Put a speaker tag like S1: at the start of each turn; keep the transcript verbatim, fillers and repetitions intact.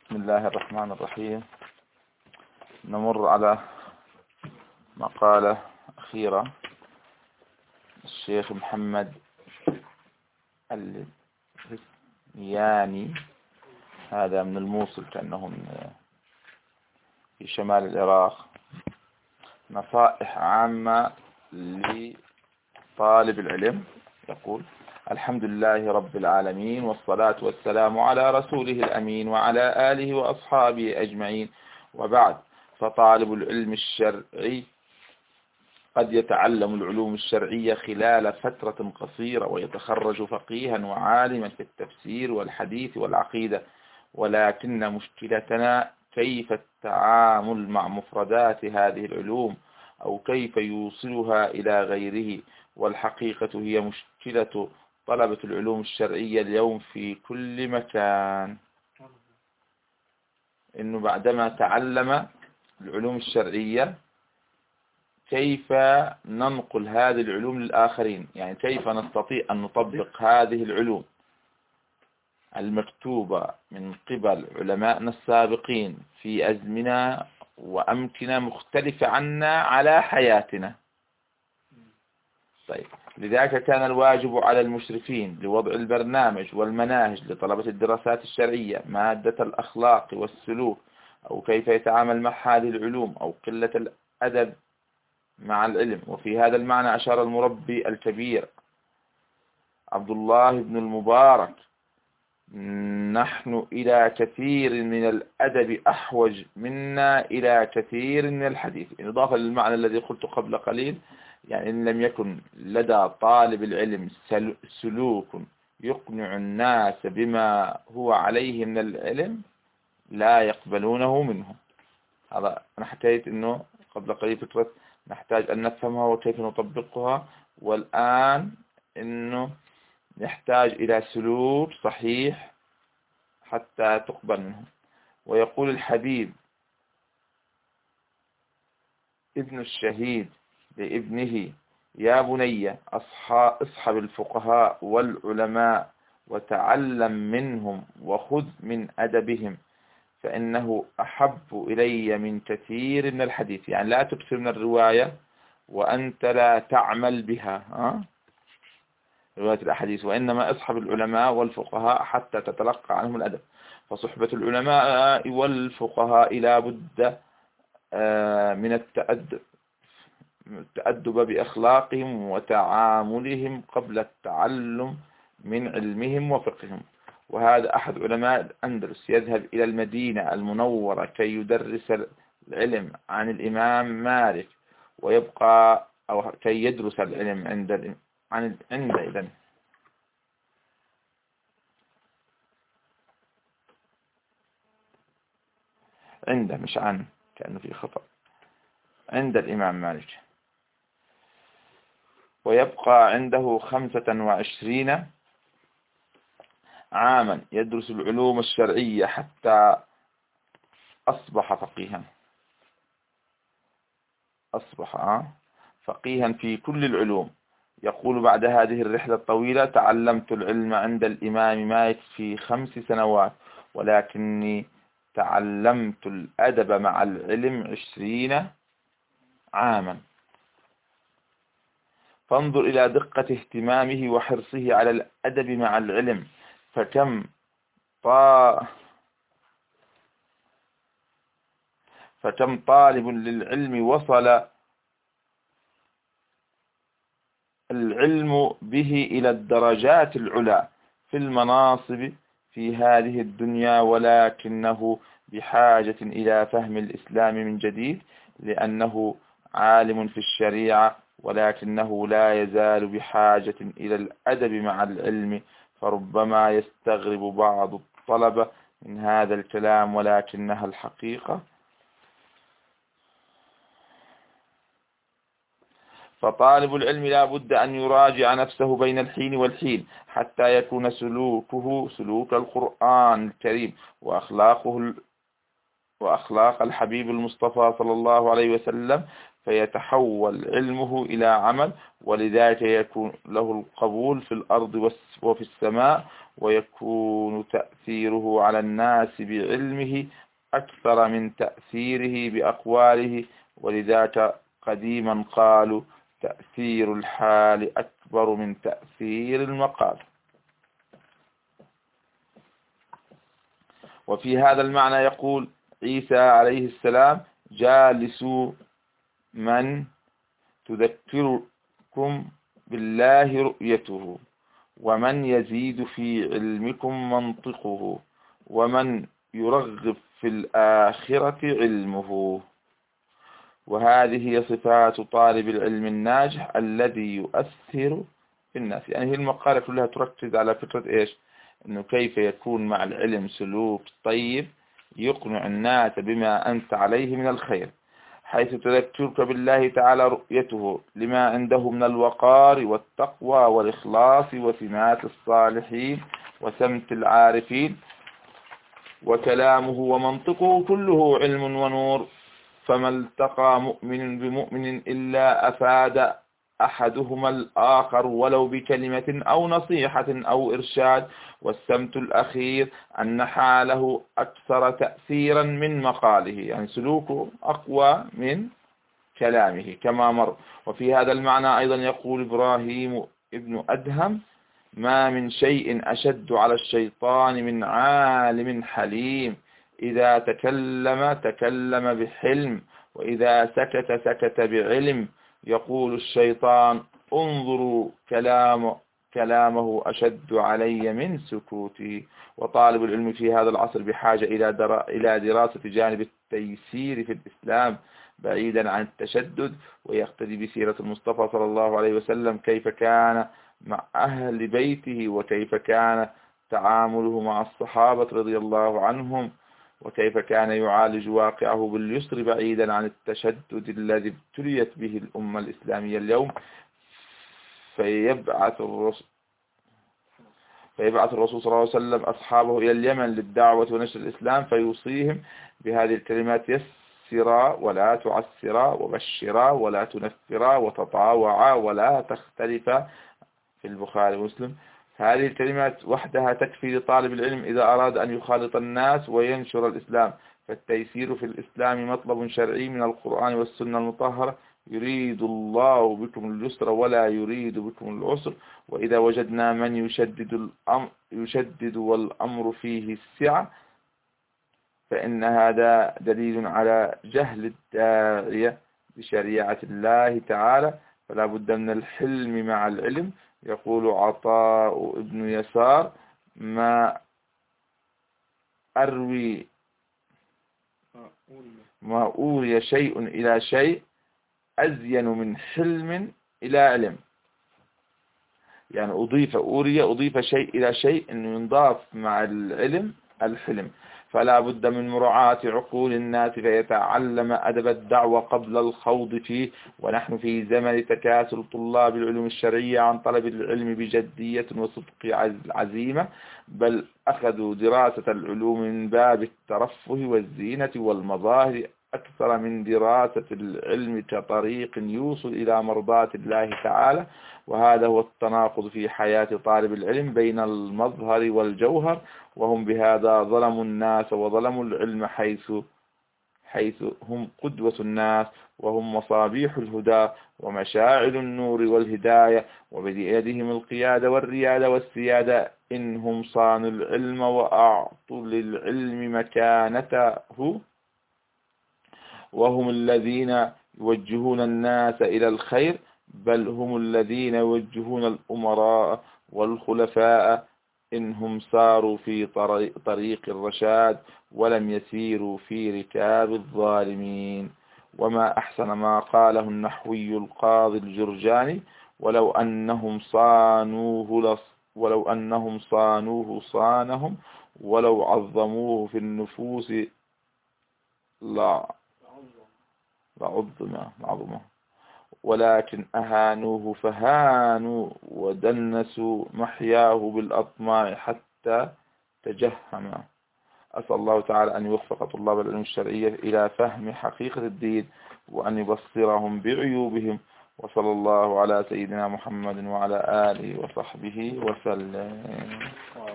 S1: بسم الله الرحمن الرحيم. نمر على مقالة أخيرة الشيخ محمد الياني، هذا من الموصل كأنه من في شمال العراق. نصائح عامة لطالب العلم. يقول: الحمد لله رب العالمين، والصلاة والسلام على رسوله الأمين وعلى آله وأصحابه أجمعين، وبعد. فطالب العلم الشرعي قد يتعلم العلوم الشرعية خلال فترة قصيرة ويتخرج فقيها وعالما في التفسير والحديث والعقيدة، ولكن مشكلتنا كيف التعامل مع مفردات هذه العلوم، أو كيف يوصلها إلى غيره. والحقيقة هي مشكلة طلبة العلوم الشرعية اليوم في كل مكان، إنه بعدما تعلم العلوم الشرعية كيف ننقل هذه العلوم للآخرين، يعني كيف نستطيع أن نطبق هذه العلوم المكتوبة من قبل علمائنا السابقين في أزمنة وأمكنة مختلفة عنا على حياتنا. طيب، لذلك كان الواجب على المشرفين لوضع البرنامج والمناهج لطلبة الدراسات الشرعية مادة الأخلاق والسلوك، أو كيف يتعامل مع هذه العلوم، أو قلة الأدب مع العلم. وفي هذا المعنى أشار المربي الكبير عبد الله بن المبارك: نحن إلى كثير من الأدب أحوج منا إلى كثير من الحديث، إضافة للمعنى الذي قلت قبل قليل. يعني إن لم يكن لدى طالب العلم سلوك يقنع الناس بما هو عليه من العلم لا يقبلونه منه. هذا أنا حكيت إنه قبل قليل فكرة نحتاج أن نفهمها وكيف نطبقها، والآن إنه نحتاج إلى سلوك صحيح حتى تقبل منه. ويقول الحبيب ابن الشهيد لابنه: يا بني، اصحب الفقهاء والعلماء وتعلم منهم وخذ من أدبهم، فإنه أحب إلي من كثير من الحديث. يعني لا تكثر من الرواية وأنت لا تعمل بها، ها؟ رواية الأحاديث، وإنما اصحب العلماء والفقهاء حتى تتلقى عنهم الأدب. فصحبة العلماء والفقهاء لا بد من التأدب التأدب بأخلاقهم وتعاملهم قبل التعلم من علمهم وفقههم. وهذا أحد علماء الأندلس يذهب إلى المدينة المنورة كي يدرس العلم عن الإمام مالك، ويبقى أو كي يدرس العلم عند عن عند إذن عنده مش عن كأنه في خطأ عند الإمام مالك، ويبقى عنده خمسة وعشرين عاما يدرس العلوم الشرعية حتى أصبح فقيها أصبح فقيها في كل العلوم. يقول: بعد هذه الرحلة الطويلة تعلمت العلم عند الإمام مالك في خمس سنوات، ولكني تعلمت الأدب مع العلم عشرين عاما. فانظر إلى دقة اهتمامه وحرصه على الأدب مع العلم، فكم طا فكم طالب للعلم وصل العلم به إلى الدرجات العلى في المناصب في هذه الدنيا، ولكنه بحاجة إلى فهم الإسلام من جديد، لأنه عالم في الشريعة، ولكنه لا يزال بحاجة إلى الأدب مع العلم. فربما يستغرب بعض الطلبة من هذا الكلام، ولكنها الحقيقة. فطالب العلم لا بد أن يراجع نفسه بين الحين والحين حتى يكون سلوكه سلوك القرآن الكريم وأخلاقه وأخلاق الحبيب المصطفى صلى الله عليه وسلم، فيتحول علمه إلى عمل، ولذلك يكون له القبول في الأرض وفي السماء، ويكون تأثيره على الناس بعلمه أكثر من تأثيره بأقواله، ولذلك قديما قالوا تأثير الحال أكبر من تأثير المقال. وفي هذا المعنى يقول عيسى عليه السلام: جالسوا من تذكركم بالله رؤيته، ومن يزيد في علمكم منطقه، ومن يرغب في الآخرة علمه. وهذه هي صفات طالب العلم الناجح الذي يؤثر في الناس. يعني هي المقالة كلها تركز على فكرة إيش؟ إنه كيف يكون مع العلم سلوك طيب يقنع الناس بما أنت عليه من الخير، حيث تذكرك بالله تعالى رؤيته لما عنده من الوقار والتقوى والإخلاص وسمات الصالحين وسمت العارفين، وكلامه ومنطقه كله علم ونور. فما التقى مؤمن بمؤمن إلا أفاد أحدهما الآخر ولو بكلمة أو نصيحة أو إرشاد. والسمت الأخير أن حاله أكثر تأثيرا من مقاله، يعني سلوكه أقوى من كلامه كما مر. وفي هذا المعنى أيضا يقول إبراهيم ابن أدهم: ما من شيء أشد على الشيطان من عالم حليم، إذا تكلم تكلم بحلم، وإذا سكت سكت بعلم. يقول الشيطان: انظروا كلام كلامه أشد علي من سكوته. وطالب العلم في هذا العصر بحاجة إلى إلى دراسة جانب التيسير في الإسلام بعيدا عن التشدد، ويقتدي بسيرة المصطفى صلى الله عليه وسلم كيف كان مع أهل بيته، وكيف كان تعامله مع الصحابة رضي الله عنهم، وكيف كان يعالج واقعه باليسر بعيدا عن التشدد الذي ابتليت به الأمة الإسلامية اليوم. فيبعث الرسول فيبعث الرسول صلى الله عليه وسلم أصحابه إلى اليمن للدعوة ونشر الإسلام، فيوصيهم بهذه الكلمات: يسرا ولا تعسرا، وبشرا ولا تنفرا، وتطاوعا ولا تختلفا، في البخاري ومسلم. هذه الكلمات وحدها تكفي لطالب العلم إذا أراد أن يخالط الناس وينشر الإسلام. فالتيسير في الإسلام مطلب شرعي من القرآن والسنة المطهرة: يريد الله بكم اليسر ولا يريد بكم العسر. وإذا وجدنا من يشدد الأمر يشدد والأمر فيه السعة، فإن هذا دليل على جهل الداعية بشريعة الله تعالى، فلا بد من الحلم مع العلم. يقول عطاء ابن يسار: ما أروي ما أوري شيء إلى شيء أزين من حلم إلى علم. يعني أضيف أوري أضيف شيء إلى شيء، أنه ينضاف مع العلم الحلم. فلا بد من مراعاة عقول الناس فيتعلم أدب الدعوة قبل الخوض فيه. ونحن في زمن تكاسل طلاب العلوم الشرعية عن طلب العلم بجدية وصدق عزيمة، بل أخذوا دراسة العلوم من باب الترفه والزينة والمظاهر أكثر من دراسة العلم كطريق يوصل إلى مرضاة الله تعالى. وهذا هو التناقض في حياة طالب العلم بين المظهر والجوهر، وهم بهذا ظلموا الناس وظلموا العلم، حيث حيث هم قدوة الناس وهم مصابيح الهدى ومشاعل النور والهداية، وبيدهم القيادة والريادة والسيادة. إنهم صانوا العلم وأعطوا للعلم مكانته، وهم الذين يوجهون الناس إلى الخير، بل هم الذين يوجهون الأمراء والخلفاء. إنهم ساروا في طريق الرشاد ولم يسيروا في ركاب الظالمين. وما أحسن ما قاله النحوي القاضي الجرجاني: ولو أنهم صانوه لص ولو أنهم صانوه صانهم، ولو عظموه في النفوس لا لعظمه عظمه، ولكن أهانوه فهانوا ودنسوا محياه بالأطماع حتى تجهم. أسأل الله تعالى أن يوفق طلاب العلوم الشرعية إلى فهم حقيقة الدين، وأن يبصرهم بعيوبهم. وصلى الله على سيدنا محمد وعلى آله وصحبه وسلم.